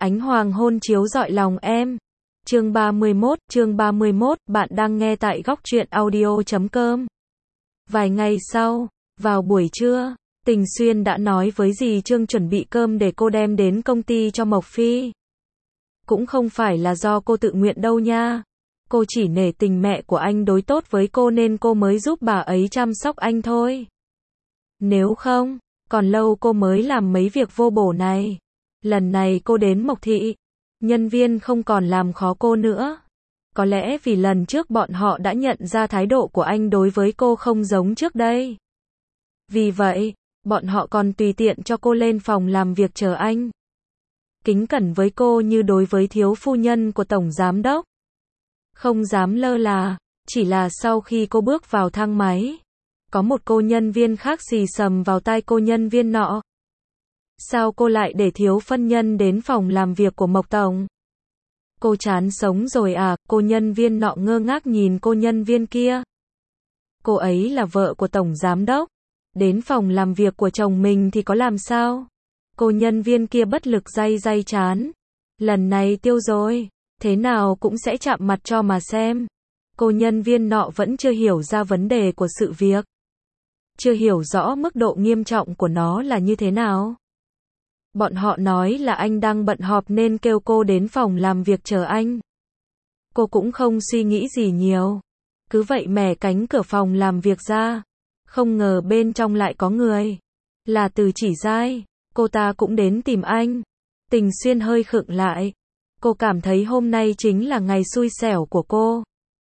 Ánh hoàng hôn chiếu rọi lòng em. Chương 31, bạn đang nghe tại góc truyện audio.com. Vài ngày sau, vào buổi trưa, Tình Xuyên đã nói với dì Trương chuẩn bị cơm để cô đem đến công ty cho Mộc Phi. Cũng không phải là do cô tự nguyện đâu nha. Cô chỉ nể tình mẹ của anh đối tốt với cô nên cô mới giúp bà ấy chăm sóc anh thôi. Nếu không, còn lâu cô mới làm mấy việc vô bổ này. Lần này cô đến Mộc Thị, nhân viên không còn làm khó cô nữa. Có lẽ vì lần trước bọn họ đã nhận ra thái độ của anh đối với cô không giống trước đây. Vì vậy, bọn họ còn tùy tiện cho cô lên phòng làm việc chờ anh. Kính cẩn với cô như đối với thiếu phu nhân của tổng giám đốc. Không dám lơ là, chỉ là sau khi cô bước vào thang máy, có một cô nhân viên khác xì xầm vào tai cô nhân viên nọ. Sao cô lại để thiếu phân nhân đến phòng làm việc của Mộc Tổng? Cô chán sống rồi à? Cô nhân viên nọ ngơ ngác nhìn cô nhân viên kia. Cô ấy là vợ của tổng giám đốc. Đến phòng làm việc của chồng mình thì có làm sao? Cô nhân viên kia bất lực day day chán. Lần này tiêu rồi. Thế nào cũng sẽ chạm mặt cho mà xem. Cô nhân viên nọ vẫn chưa hiểu ra vấn đề của sự việc. Chưa hiểu rõ mức độ nghiêm trọng của nó là như thế nào. Bọn họ nói là anh đang bận họp nên kêu cô đến phòng làm việc chờ anh. Cô cũng không suy nghĩ gì nhiều. Cứ vậy mẻ cánh cửa phòng làm việc ra. Không ngờ bên trong lại có người. Là Từ Chỉ Giai. Cô ta cũng đến tìm anh. Tình Xuyên hơi khựng lại. Cô cảm thấy hôm nay chính là ngày xui xẻo của cô.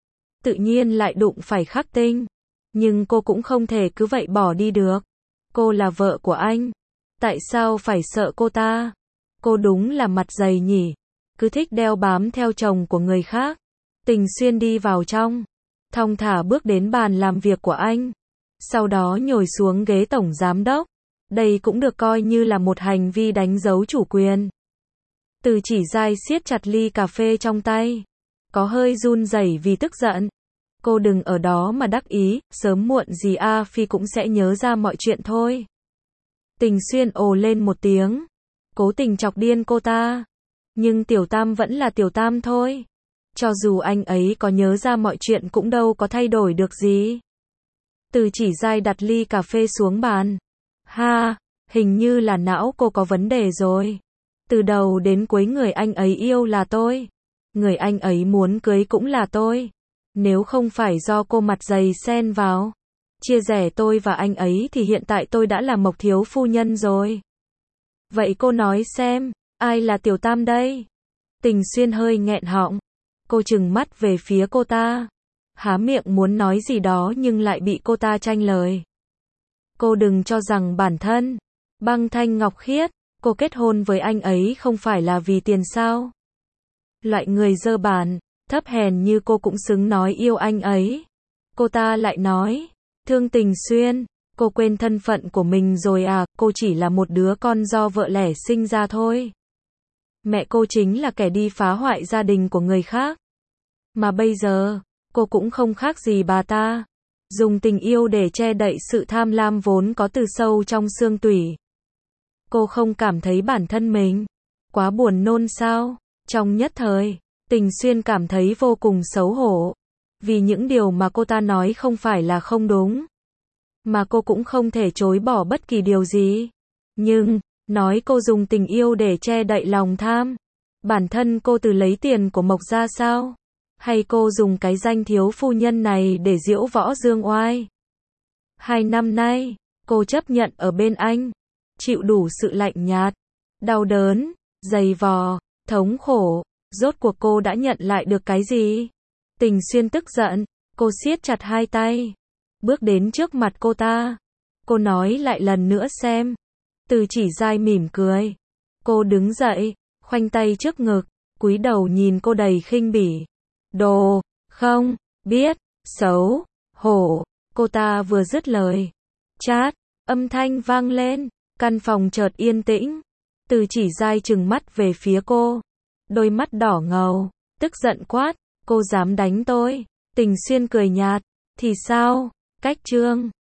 Tự nhiên lại đụng phải Khắc Tinh. Nhưng cô cũng không thể cứ vậy bỏ đi được. Cô là vợ của anh. Tại sao phải sợ cô ta? Cô đúng là mặt dày nhỉ. Cứ thích đeo bám theo chồng của người khác. Tình Xuyên đi vào trong. Thong thả bước đến bàn làm việc của anh. Sau đó ngồi xuống ghế tổng giám đốc. Đây cũng được coi như là một hành vi đánh dấu chủ quyền. Từ Chỉ Giai siết chặt ly cà phê trong tay. Có hơi run rẩy vì tức giận. Cô đừng ở đó mà đắc ý, sớm muộn gì A Phi cũng sẽ nhớ ra mọi chuyện thôi. Tình Xuyên ồ lên một tiếng. Cố tình chọc điên cô ta. Nhưng Tiểu Tam vẫn là Tiểu Tam thôi. Cho dù anh ấy có nhớ ra mọi chuyện cũng đâu có thay đổi được gì. Từ Chỉ Giai đặt ly cà phê xuống bàn. Ha, hình như là não cô có vấn đề rồi. Từ đầu đến cuối người anh ấy yêu là tôi. Người anh ấy muốn cưới cũng là tôi. Nếu không phải do cô mặt dày xen vào, chia rẽ tôi và anh ấy thì hiện tại tôi đã là Mộc thiếu phu nhân rồi. Vậy cô nói xem, ai là Tiểu Tam đây? Tình Xuyên hơi nghẹn họng. Cô trừng mắt về phía cô ta. Há miệng muốn nói gì đó nhưng lại bị cô ta tranh lời. Cô đừng cho rằng bản thân Băng Thanh Ngọc Khiết, cô kết hôn với anh ấy không phải là vì tiền sao? Loại người dơ bẩn, thấp hèn như cô cũng xứng nói yêu anh ấy. Cô ta lại nói, Thương Tình Xuyên, cô quên thân phận của mình rồi à? Cô chỉ là một đứa con do vợ lẽ sinh ra thôi. Mẹ cô chính là kẻ đi phá hoại gia đình của người khác. Mà bây giờ, cô cũng không khác gì bà ta. Dùng tình yêu để che đậy sự tham lam vốn có từ sâu trong xương tủy. Cô không cảm thấy bản thân mình quá buồn nôn sao? Trong nhất thời, Tình Xuyên cảm thấy vô cùng xấu hổ. Vì những điều mà cô ta nói không phải là không đúng. Mà cô cũng không thể chối bỏ bất kỳ điều gì. Nhưng, nói cô dùng tình yêu để che đậy lòng tham. Bản thân cô từ lấy tiền của Mộc ra sao? Hay cô dùng cái danh thiếu phu nhân này để diễu võ dương oai? 2 năm nay, cô chấp nhận ở bên anh. Chịu đủ sự lạnh nhạt, đau đớn, dày vò, thống khổ. Rốt cuộc cô đã nhận lại được cái gì? Tình Xuyên tức giận. Cô siết chặt hai tay. Bước đến trước mặt cô ta. Cô nói lại lần nữa xem. Từ Chỉ Giai mỉm cười. Cô đứng dậy, khoanh tay trước ngực, cúi đầu nhìn cô đầy khinh bỉ. Đồ, không, biết, xấu, hổ. Cô ta vừa dứt lời. Chát, âm thanh vang lên. Căn phòng chợt yên tĩnh. Từ Chỉ Giai trừng mắt về phía cô. Đôi mắt đỏ ngầu, tức giận quát. Cô dám đánh tôi? Tình Xuyên cười nhạt. Thì sao? Cách chương